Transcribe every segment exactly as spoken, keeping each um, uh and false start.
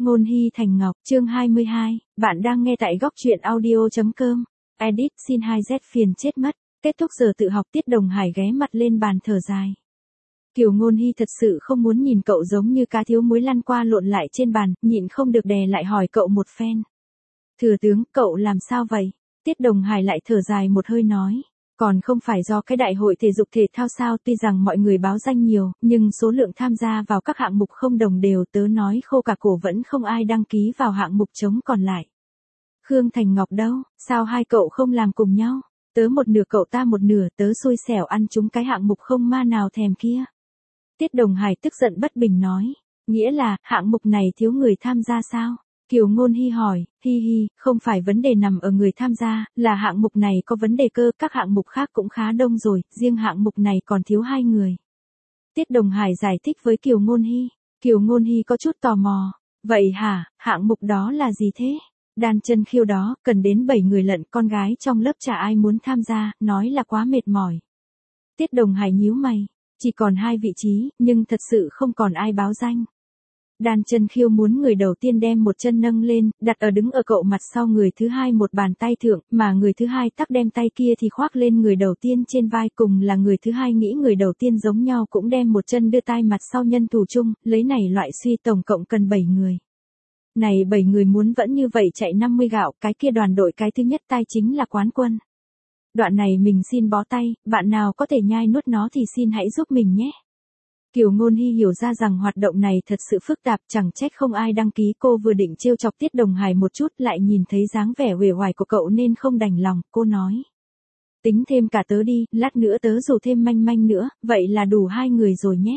Ngôn Hy Thành Ngọc, chương hai mươi hai, bạn đang nghe tại góc truyện audio chấm com. Edit xin hai Z phiền chết mất. Kết thúc giờ tự học, Tiết Đồng Hải ghé mặt lên bàn thở dài. Kiều Ngôn Hy thật sự không muốn nhìn cậu giống như cá thiếu muối lăn qua lộn lại trên bàn, nhịn không được đè lại hỏi cậu một phen. Thừa tướng, cậu làm sao vậy? Tiết Đồng Hải lại thở dài một hơi nói. Còn không phải do cái đại hội thể dục thể thao sao, tuy rằng mọi người báo danh nhiều, nhưng số lượng tham gia vào các hạng mục không đồng đều, tớ nói khô cả cổ vẫn không ai đăng ký vào hạng mục trống còn lại. Khương Thành Ngọc đâu, sao hai cậu không làm cùng nhau? Tớ một nửa cậu ta một nửa, tớ xui xẻo ăn trúng cái hạng mục không ma nào thèm kia. Tiết Đồng Hải tức giận bất bình nói, nghĩa là, hạng mục này thiếu người tham gia sao? Kiều Ngôn Hy hỏi, hi hi, không phải vấn đề nằm ở người tham gia, là hạng mục này có vấn đề cơ, các hạng mục khác cũng khá đông rồi, riêng hạng mục này còn thiếu hai người. Tiết Đồng Hải giải thích với Kiều Ngôn Hy. Kiều Ngôn Hy có chút tò mò, vậy hả, hạng mục đó là gì thế? Đan chân khiêu đó, cần đến bảy người lận, con gái trong lớp chả ai muốn tham gia, nói là quá mệt mỏi. Tiết Đồng Hải nhíu mày, chỉ còn hai vị trí, nhưng thật sự không còn ai báo danh. Đan chân khiêu muốn người đầu tiên đem một chân nâng lên, đặt ở đứng ở cậu mặt sau người thứ hai một bàn tay thượng, mà người thứ hai tắc đem tay kia thì khoác lên người đầu tiên trên vai, cùng là người thứ hai nghĩ người đầu tiên giống nhau cũng đem một chân đưa tay mặt sau nhân thủ chung, lấy này loại suy tổng cộng cần bảy người. Này bảy người muốn vẫn như vậy chạy năm mươi gạo, cái kia đoàn đội cái thứ nhất tay chính là quán quân. Đoạn này mình xin bó tay, bạn nào có thể nhai nuốt nó thì xin hãy giúp mình nhé. Kiều Ngôn Hy hiểu ra rằng hoạt động này thật sự phức tạp, chẳng trách không ai đăng ký, cô vừa định trêu chọc Tiết Đồng Hải một chút lại nhìn thấy dáng vẻ uể oải của cậu nên không đành lòng, cô nói. Tính thêm cả tớ đi, lát nữa tớ rủ thêm manh manh nữa, vậy là đủ hai người rồi nhé.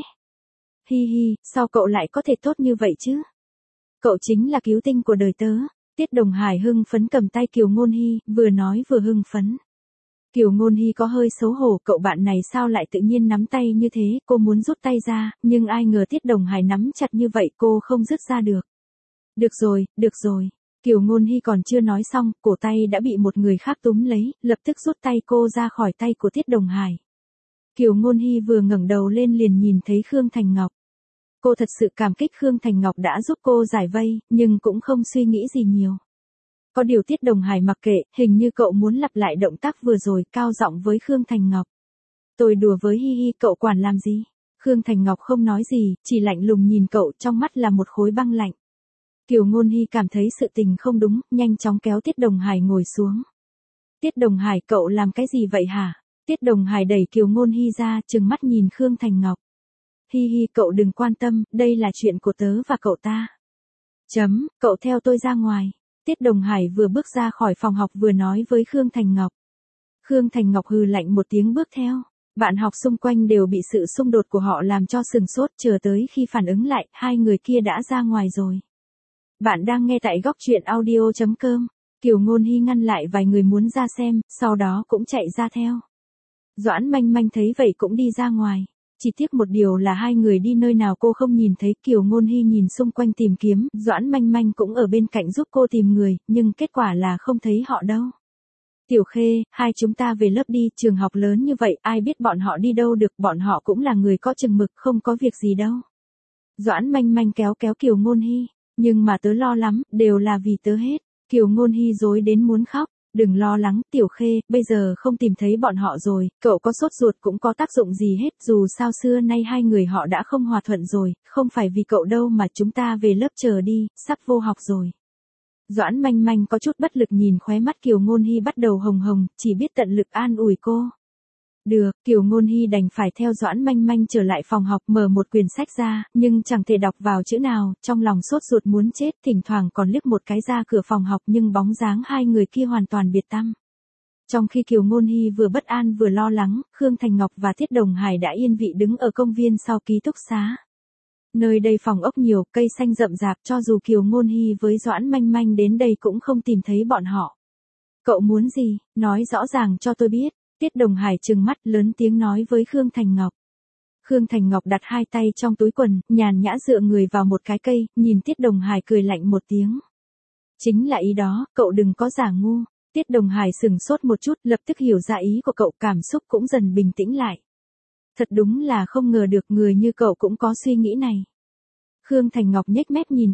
Hi hi, sao cậu lại có thể tốt như vậy chứ? Cậu chính là cứu tinh của đời tớ. Tiết Đồng Hải hưng phấn cầm tay Kiều Ngôn Hy, vừa nói vừa hưng phấn. Kiều Ngôn Hy có hơi xấu hổ, cậu bạn này sao lại tự nhiên nắm tay như thế, cô muốn rút tay ra, nhưng ai ngờ Tiết Đồng Hải nắm chặt như vậy cô không dứt ra được. Được rồi, được rồi. Kiều Ngôn Hy còn chưa nói xong, cổ tay đã bị một người khác túm lấy, lập tức rút tay cô ra khỏi tay của Tiết Đồng Hải. Kiều Ngôn Hy vừa ngẩng đầu lên liền nhìn thấy Khương Thành Ngọc. Cô thật sự cảm kích Khương Thành Ngọc đã giúp cô giải vây, nhưng cũng không suy nghĩ gì nhiều. Có điều Tiết Đồng Hải mặc kệ, hình như cậu muốn lặp lại động tác vừa rồi, cao giọng với Khương Thành Ngọc. Tôi đùa với hi hi, cậu quản làm gì? Khương Thành Ngọc không nói gì, chỉ lạnh lùng nhìn cậu, trong mắt là một khối băng lạnh. Kiều Ngôn Hy cảm thấy sự tình không đúng, nhanh chóng kéo Tiết Đồng Hải ngồi xuống. Tiết Đồng Hải, cậu làm cái gì vậy hả? Tiết Đồng Hải đẩy Kiều Ngôn Hy ra, trừng mắt nhìn Khương Thành Ngọc. Hi hi, cậu đừng quan tâm, đây là chuyện của tớ và cậu ta. Chấm, cậu theo tôi ra ngoài. Tiết Đồng Hải vừa bước ra khỏi phòng học vừa nói với Khương Thành Ngọc. Khương Thành Ngọc hừ lạnh một tiếng bước theo. Bạn học xung quanh đều bị sự xung đột của họ làm cho sừng sốt, chờ tới khi phản ứng lại, hai người kia đã ra ngoài rồi. Bạn đang nghe tại góc truyện audio chấm com. Kiều Ngôn Hy ngăn lại vài người muốn ra xem, sau đó cũng chạy ra theo. Doãn Manh Manh thấy vậy cũng đi ra ngoài. Chỉ tiếc một điều là hai người đi nơi nào cô không nhìn thấy. Kiều Ngôn Hy nhìn xung quanh tìm kiếm, Doãn Manh Manh cũng ở bên cạnh giúp cô tìm người, nhưng kết quả là không thấy họ đâu. Tiểu Khê, hai chúng ta về lớp đi, trường học lớn như vậy, ai biết bọn họ đi đâu được, bọn họ cũng là người có chừng mực, không có việc gì đâu. Doãn Manh Manh kéo kéo Kiều Ngôn Hy, nhưng mà tớ lo lắm, đều là vì tớ hết. Kiều Ngôn Hy dối đến muốn khóc. Đừng lo lắng, Tiểu Khê, bây giờ không tìm thấy bọn họ rồi, cậu có sốt ruột cũng có tác dụng gì hết, dù sao xưa nay hai người họ đã không hòa thuận rồi, không phải vì cậu đâu mà chúng ta về lớp chờ đi, sắp vô học rồi. Doãn Manh Manh có chút bất lực nhìn khóe mắt Kiều Ngôn Hy bắt đầu hồng hồng, chỉ biết tận lực an ủi cô. Được, Kiều Ngôn Hy đành phải theo Doãn Manh Manh trở lại phòng học, mở một quyển sách ra, nhưng chẳng thể đọc vào chữ nào, trong lòng sốt ruột muốn chết, thỉnh thoảng còn liếc một cái ra cửa phòng học nhưng bóng dáng hai người kia hoàn toàn biệt tăm. Trong khi Kiều Ngôn Hy vừa bất an vừa lo lắng, Khương Thành Ngọc và Tiết Đồng Hải đã yên vị đứng ở công viên sau ký túc xá. Nơi đây phòng ốc nhiều, cây xanh rậm rạp, cho dù Kiều Ngôn Hy với Doãn Manh Manh đến đây cũng không tìm thấy bọn họ. Cậu muốn gì, nói rõ ràng cho tôi biết. Tiết Đồng Hải trừng mắt lớn tiếng nói với Khương Thành Ngọc. Khương Thành Ngọc đặt hai tay trong túi quần, nhàn nhã dựa người vào một cái cây, nhìn Tiết Đồng Hải cười lạnh một tiếng. Chính là ý đó, cậu đừng có giả ngu. Tiết Đồng Hải sừng sốt một chút, lập tức hiểu ra ý của cậu, cảm xúc cũng dần bình tĩnh lại. Thật đúng là không ngờ được người như cậu cũng có suy nghĩ này. Khương Thành Ngọc nhếch mép nhìn cậu.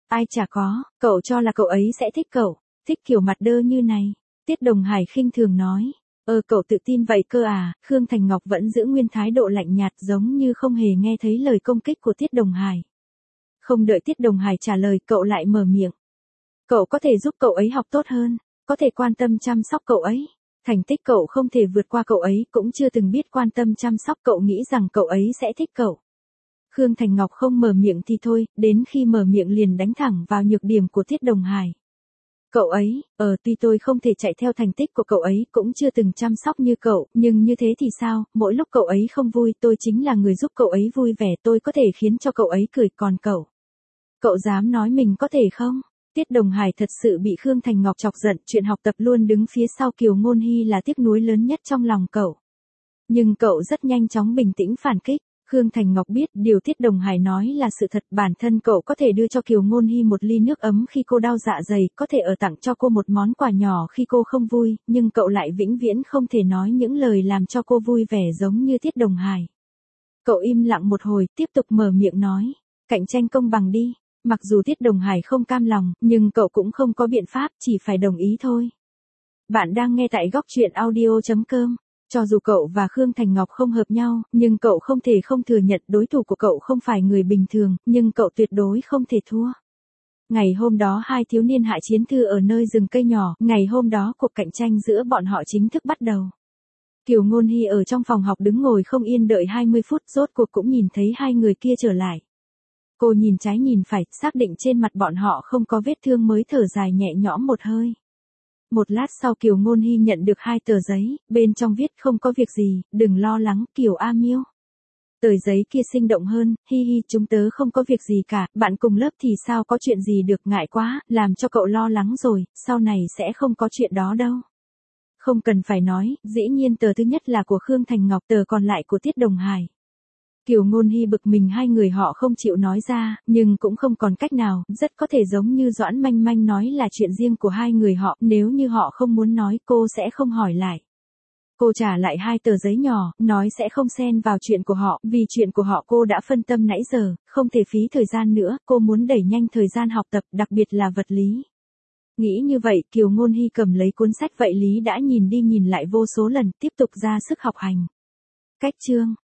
Ai chả có, cậu cho là cậu ấy sẽ thích cậu, thích kiểu mặt đơ như này. Tiết Đồng Hải khinh thường nói. Ơ cậu tự tin vậy cơ à, Khương Thành Ngọc vẫn giữ nguyên thái độ lạnh nhạt giống như không hề nghe thấy lời công kích của Tiết Đồng Hải. Không đợi Tiết Đồng Hải trả lời cậu lại mở miệng. Cậu có thể giúp cậu ấy học tốt hơn, có thể quan tâm chăm sóc cậu ấy. Thành tích cậu không thể vượt qua cậu ấy cũng chưa từng biết quan tâm chăm sóc cậu nghĩ rằng cậu ấy sẽ thích cậu. Khương Thành Ngọc không mở miệng thì thôi, đến khi mở miệng liền đánh thẳng vào nhược điểm của Tiết Đồng Hải. Cậu ấy, ờ tuy tôi không thể chạy theo thành tích của cậu ấy cũng chưa từng chăm sóc như cậu, nhưng như thế thì sao, mỗi lúc cậu ấy không vui tôi chính là người giúp cậu ấy vui vẻ tôi có thể khiến cho cậu ấy cười còn cậu. Cậu dám nói mình có thể không? Tiết Đồng Hải thật sự bị Khương Thành Ngọc chọc giận, chuyện học tập luôn đứng phía sau Kiều Ngôn Hy là tiếc nuối lớn nhất trong lòng cậu. Nhưng cậu rất nhanh chóng bình tĩnh phản kích. Khương Thành Ngọc biết điều Tiết Đồng Hải nói là sự thật, bản thân cậu có thể đưa cho Kiều Ngôn Hy một ly nước ấm khi cô đau dạ dày, có thể ở tặng cho cô một món quà nhỏ khi cô không vui, nhưng cậu lại vĩnh viễn không thể nói những lời làm cho cô vui vẻ giống như Tiết Đồng Hải. Cậu im lặng một hồi, tiếp tục mở miệng nói, cạnh tranh công bằng đi. Mặc dù Tiết Đồng Hải không cam lòng, nhưng cậu cũng không có biện pháp, chỉ phải đồng ý thôi. Bạn đang nghe tại góc truyện audio chấm com. Cho dù cậu và Khương Thành Ngọc không hợp nhau, nhưng cậu không thể không thừa nhận đối thủ của cậu không phải người bình thường, nhưng cậu tuyệt đối không thể thua. Ngày hôm đó hai thiếu niên Hạ Chiến Thư ở nơi rừng cây nhỏ, ngày hôm đó cuộc cạnh tranh giữa bọn họ chính thức bắt đầu. Kiều Ngôn Hy ở trong phòng học đứng ngồi không yên đợi hai mươi phút, rốt cuộc cũng nhìn thấy hai người kia trở lại. Cô nhìn trái nhìn phải, xác định trên mặt bọn họ không có vết thương mới thở dài nhẹ nhõm một hơi. Một lát sau Kiều Ngôn Hy nhận được hai tờ giấy, bên trong viết không có việc gì, đừng lo lắng, Kiều A Miêu. Tờ giấy kia sinh động hơn, hi hi chúng tớ không có việc gì cả, bạn cùng lớp thì sao có chuyện gì được, ngại quá, làm cho cậu lo lắng rồi, sau này sẽ không có chuyện đó đâu. Không cần phải nói, dĩ nhiên tờ thứ nhất là của Khương Thành Ngọc, tờ còn lại của Tiết Đồng Hải. Kiều Ngôn Hy bực mình hai người họ không chịu nói ra, nhưng cũng không còn cách nào, rất có thể giống như Doãn Manh Manh nói là chuyện riêng của hai người họ, nếu như họ không muốn nói cô sẽ không hỏi lại. Cô trả lại hai tờ giấy nhỏ, nói sẽ không xen vào chuyện của họ, vì chuyện của họ cô đã phân tâm nãy giờ, không thể phí thời gian nữa, cô muốn đẩy nhanh thời gian học tập, đặc biệt là vật lý. Nghĩ như vậy, Kiều Ngôn Hy cầm lấy cuốn sách vậy lý đã nhìn đi nhìn lại vô số lần, tiếp tục ra sức học hành. Cách chương